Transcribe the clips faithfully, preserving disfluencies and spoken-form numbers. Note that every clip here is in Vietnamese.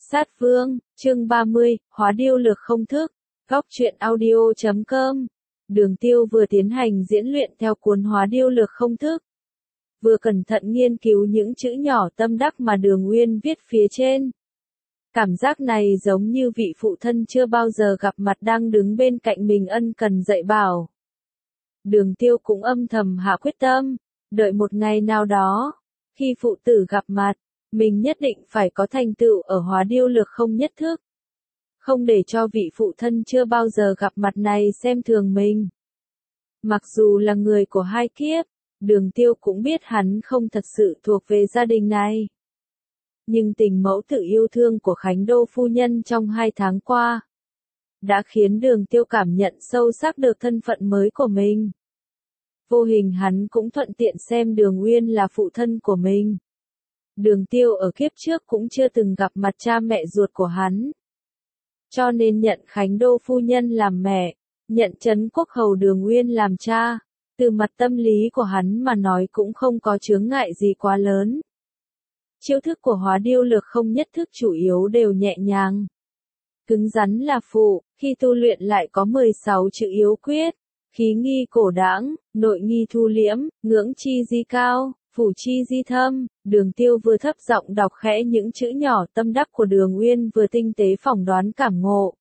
Sát Vương, chương ba mươi, Hóa điêu lược không thức, góc truyện audio chấm com. Đường Tiêu vừa tiến hành diễn luyện theo cuốn Hóa điêu lược không thức, vừa cẩn thận nghiên cứu những chữ nhỏ tâm đắc mà Đường Uyên viết phía trên. Cảm giác này giống như vị phụ thân chưa bao giờ gặp mặt đang đứng bên cạnh mình ân cần dạy bảo. Đường Tiêu cũng âm thầm hạ quyết tâm, đợi một ngày nào đó, khi phụ tử gặp mặt, mình nhất định phải có thành tựu ở Hóa điêu lược không nhất thức. Không để cho vị phụ thân chưa bao giờ gặp mặt này xem thường mình. Mặc dù là người của hai kiếp, Đường Tiêu cũng biết hắn không thật sự thuộc về gia đình này. Nhưng tình mẫu tử yêu thương của Khánh Đô phu nhân trong hai tháng qua, đã khiến Đường Tiêu cảm nhận sâu sắc được thân phận mới của mình. Vô hình hắn cũng thuận tiện xem Đường Uyên là phụ thân của mình. Đường Tiêu ở kiếp trước cũng chưa từng gặp mặt cha mẹ ruột của hắn. Cho nên nhận Khánh Đô phu nhân làm mẹ, nhận Trấn Quốc hầu Đường Uyên làm cha, từ mặt tâm lý của hắn mà nói cũng không có chướng ngại gì quá lớn. Chiêu thức của Hóa điêu lược không nhất thức chủ yếu đều nhẹ nhàng. Cứng rắn là phụ, khi tu luyện lại có mười sáu chữ yếu quyết, khí nghi cổ đãng, nội nghi thu liễm, ngưỡng chi di cao, phủ chi di thâm. Đường Tiêu vừa thấp giọng đọc khẽ những chữ nhỏ tâm đắc của Đường Uyên vừa tinh tế phỏng đoán cảm ngộ.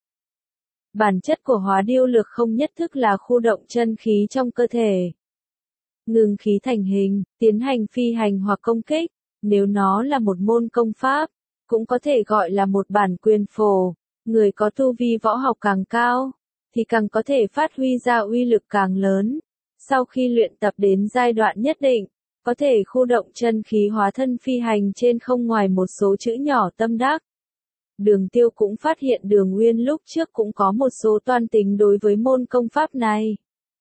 Bản chất của Hóa điêu lược không nhất thức là khu động chân khí trong cơ thể. Ngừng khí thành hình, tiến hành phi hành hoặc công kích. Nếu nó là một môn công pháp, cũng có thể gọi là một bản quyền phổ. Người có tu vi võ học càng cao, thì càng có thể phát huy ra uy lực càng lớn. Sau khi luyện tập đến giai đoạn nhất định, có thể khu động chân khí hóa thân phi hành trên không ngoài một số chữ nhỏ tâm đắc. Đường Tiêu cũng phát hiện Đường Uyên lúc trước cũng có một số toan tính đối với môn công pháp này.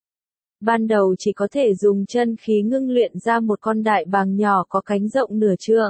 Ban đầu chỉ có thể dùng chân khí ngưng luyện ra một con đại bàng nhỏ có cánh rộng nửa trượng.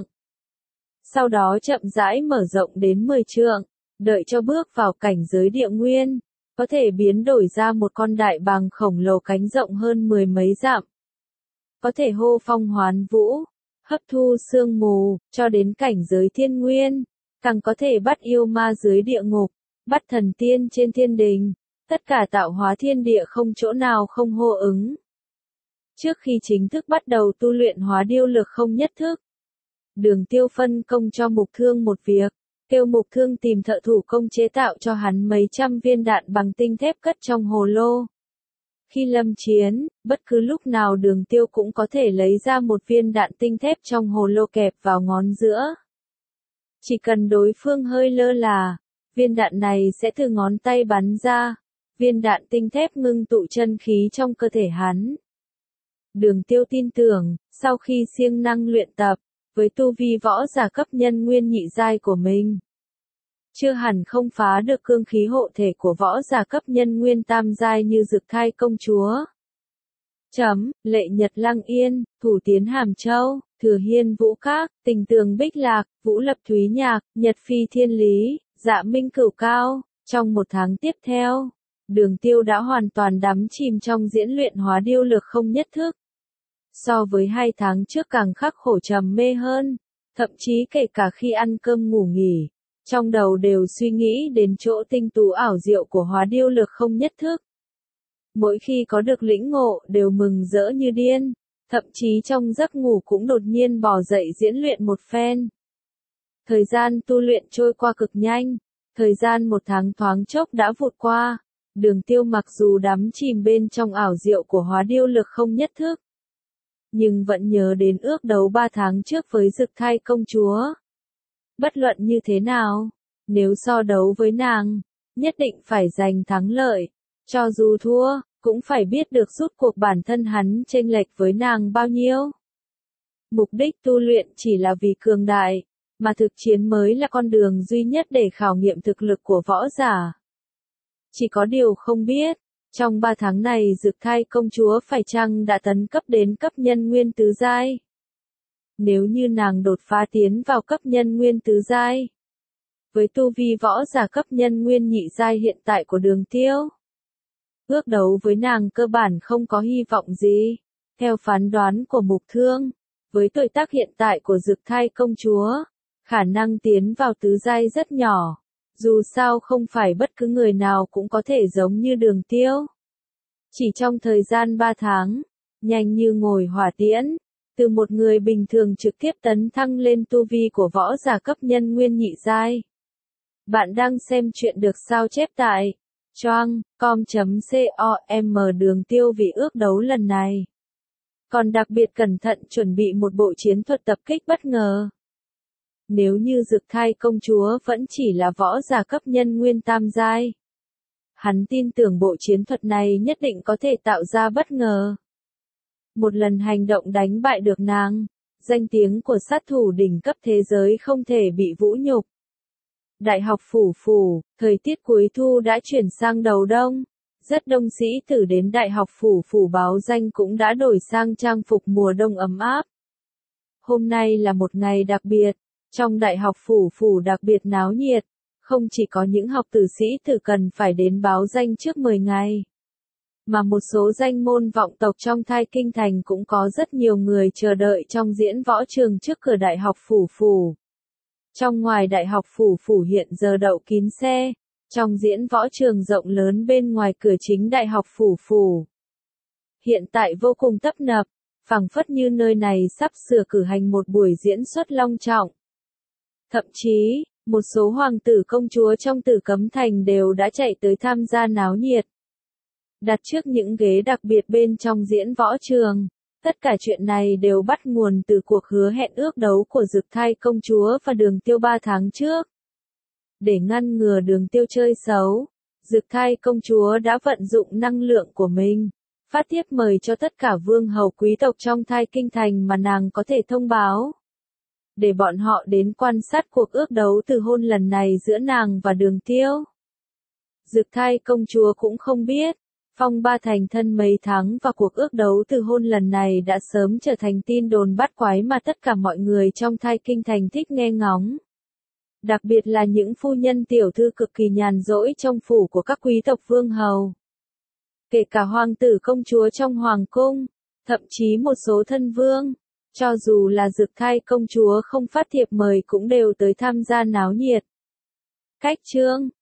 Sau đó chậm rãi mở rộng đến mười trượng, đợi cho bước vào cảnh giới địa nguyên, có thể biến đổi ra một con đại bàng khổng lồ cánh rộng hơn mười mấy dặm. Có thể hô phong hoán vũ, hấp thu sương mù, cho đến cảnh giới thiên nguyên, càng có thể bắt yêu ma dưới địa ngục, bắt thần tiên trên thiên đình, tất cả tạo hóa thiên địa không chỗ nào không hô ứng. Trước khi chính thức bắt đầu tu luyện Hóa điêu lược không nhất thức, Đường Tiêu phân công cho Mục Thương một việc, kêu Mục Thương tìm thợ thủ công chế tạo cho hắn mấy trăm viên đạn bằng tinh thép cất trong hồ lô. Khi lâm chiến, bất cứ lúc nào Đường Tiêu cũng có thể lấy ra một viên đạn tinh thép trong hồ lô kẹp vào ngón giữa. Chỉ cần đối phương hơi lơ là, viên đạn này sẽ từ ngón tay bắn ra, viên đạn tinh thép ngưng tụ chân khí trong cơ thể hắn. Đường Tiêu tin tưởng, sau khi siêng năng luyện tập, với tu vi võ giả cấp nhân nguyên nhị giai của mình, chưa hẳn không phá được cương khí hộ thể của võ giả cấp nhân nguyên tam giai như Dực Thai công chúa. Chấm, Lệ Nhật Lăng Yên, Thủ Tiến Hàm Châu, Thừa Hiên Vũ Các, Tình Tường Bích Lạc, Vũ Lập Thúy Nhạc, Nhật Phi Thiên Lý, Dạ Minh Cửu Cao. Trong một tháng tiếp theo, Đường Tiêu đã hoàn toàn đắm chìm trong diễn luyện Hóa điêu lược không nhất thức. So với hai tháng trước càng khắc khổ trầm mê hơn, thậm chí kể cả khi ăn cơm ngủ nghỉ, trong đầu đều suy nghĩ đến chỗ tinh tú ảo diệu của Hóa điêu lược không nhất thức. Mỗi khi có được lĩnh ngộ đều mừng rỡ như điên, thậm chí trong giấc ngủ cũng đột nhiên bò dậy diễn luyện một phen. Thời gian tu luyện trôi qua cực nhanh, thời gian một tháng thoáng chốc đã vụt qua. Đường Tiêu mặc dù đắm chìm bên trong ảo diệu của Hóa điêu lược không nhất thức, nhưng vẫn nhớ đến ước đấu ba tháng trước với Dực Thai công chúa. Bất luận như thế nào, nếu so đấu với nàng, nhất định phải giành thắng lợi. Cho dù thua, cũng phải biết được rút cuộc bản thân hắn chênh lệch với nàng bao nhiêu. Mục đích tu luyện chỉ là vì cường đại, mà thực chiến mới là con đường duy nhất để khảo nghiệm thực lực của võ giả. Chỉ có điều không biết, trong ba tháng này Dực Thai công chúa phải chăng đã tấn cấp đến cấp nhân nguyên tứ giai? Nếu như nàng đột phá tiến vào cấp nhân nguyên tứ giai, với tu vi võ giả cấp nhân nguyên nhị giai hiện tại của Đường Tiêu, ước đấu với nàng cơ bản không có hy vọng gì. Theo phán đoán của Mục Thương, với tuổi tác hiện tại của Dực Thai công chúa, Khả năng tiến vào tứ giai rất nhỏ. Dù sao không phải bất cứ người nào cũng có thể giống như Đường Tiêu. Chỉ trong thời gian ba tháng, nhanh như ngồi hỏa tiễn, từ một người bình thường trực tiếp tấn thăng lên tu vi của võ giả cấp nhân nguyên nhị giai. Bạn đang xem chuyện được sao chép tại choang com chấm com. Đường Tiêu vì ước đấu lần này còn đặc biệt cẩn thận chuẩn bị một bộ chiến thuật tập kích bất ngờ. Nếu như Dực Thai công chúa vẫn chỉ là võ giả cấp nhân nguyên tam giai, hắn tin tưởng bộ chiến thuật này nhất định có thể tạo ra bất ngờ. Một lần hành động đánh bại được nàng, danh tiếng của sát thủ đỉnh cấp thế giới không thể bị vũ nhục. Đại học Phủ Phủ, thời tiết cuối thu đã chuyển sang đầu đông. Rất đông sĩ tử đến Đại học Phủ Phủ báo danh cũng đã đổi sang trang phục mùa đông ấm áp. Hôm nay là một ngày đặc biệt, trong Đại học Phủ Phủ đặc biệt náo nhiệt, không chỉ có những học tử sĩ tử cần phải đến báo danh trước mười ngày, mà một số danh môn vọng tộc trong Thai Kinh Thành cũng có rất nhiều người chờ đợi trong diễn võ trường trước cửa Đại học Phủ Phủ. Trong ngoài Đại học Phủ Phủ hiện giờ đậu kín xe, trong diễn võ trường rộng lớn bên ngoài cửa chính Đại học Phủ Phủ. Hiện tại vô cùng tấp nập, phảng phất như nơi này sắp sửa cử hành một buổi diễn xuất long trọng. Thậm chí, một số hoàng tử công chúa trong Tử Cấm Thành đều đã chạy tới tham gia náo nhiệt. Đặt trước những ghế đặc biệt bên trong diễn võ trường. Tất cả chuyện này đều bắt nguồn từ cuộc hứa hẹn ước đấu của Dực Thai công chúa và Đường Tiêu ba tháng trước. Để ngăn ngừa Đường Tiêu chơi xấu, Dực Thai công chúa đã vận dụng năng lượng của mình, phát tiếp mời cho tất cả vương hầu quý tộc trong Thai Kinh Thành mà nàng có thể thông báo, để bọn họ đến quan sát cuộc ước đấu từ hôn lần này giữa nàng và Đường Tiêu. Dực Thai công chúa cũng không biết, Phong Ba thành thân mấy tháng và cuộc ước đấu từ hôn lần này đã sớm trở thành tin đồn bắt quái mà tất cả mọi người trong Thai Kinh Thành thích nghe ngóng. Đặc biệt là những phu nhân tiểu thư cực kỳ nhàn rỗi trong phủ của các quý tộc vương hầu. Kể cả hoàng tử công chúa trong hoàng cung, thậm chí một số thân vương, cho dù là Dực Thai công chúa không phát thiệp mời cũng đều tới tham gia náo nhiệt. Cách chương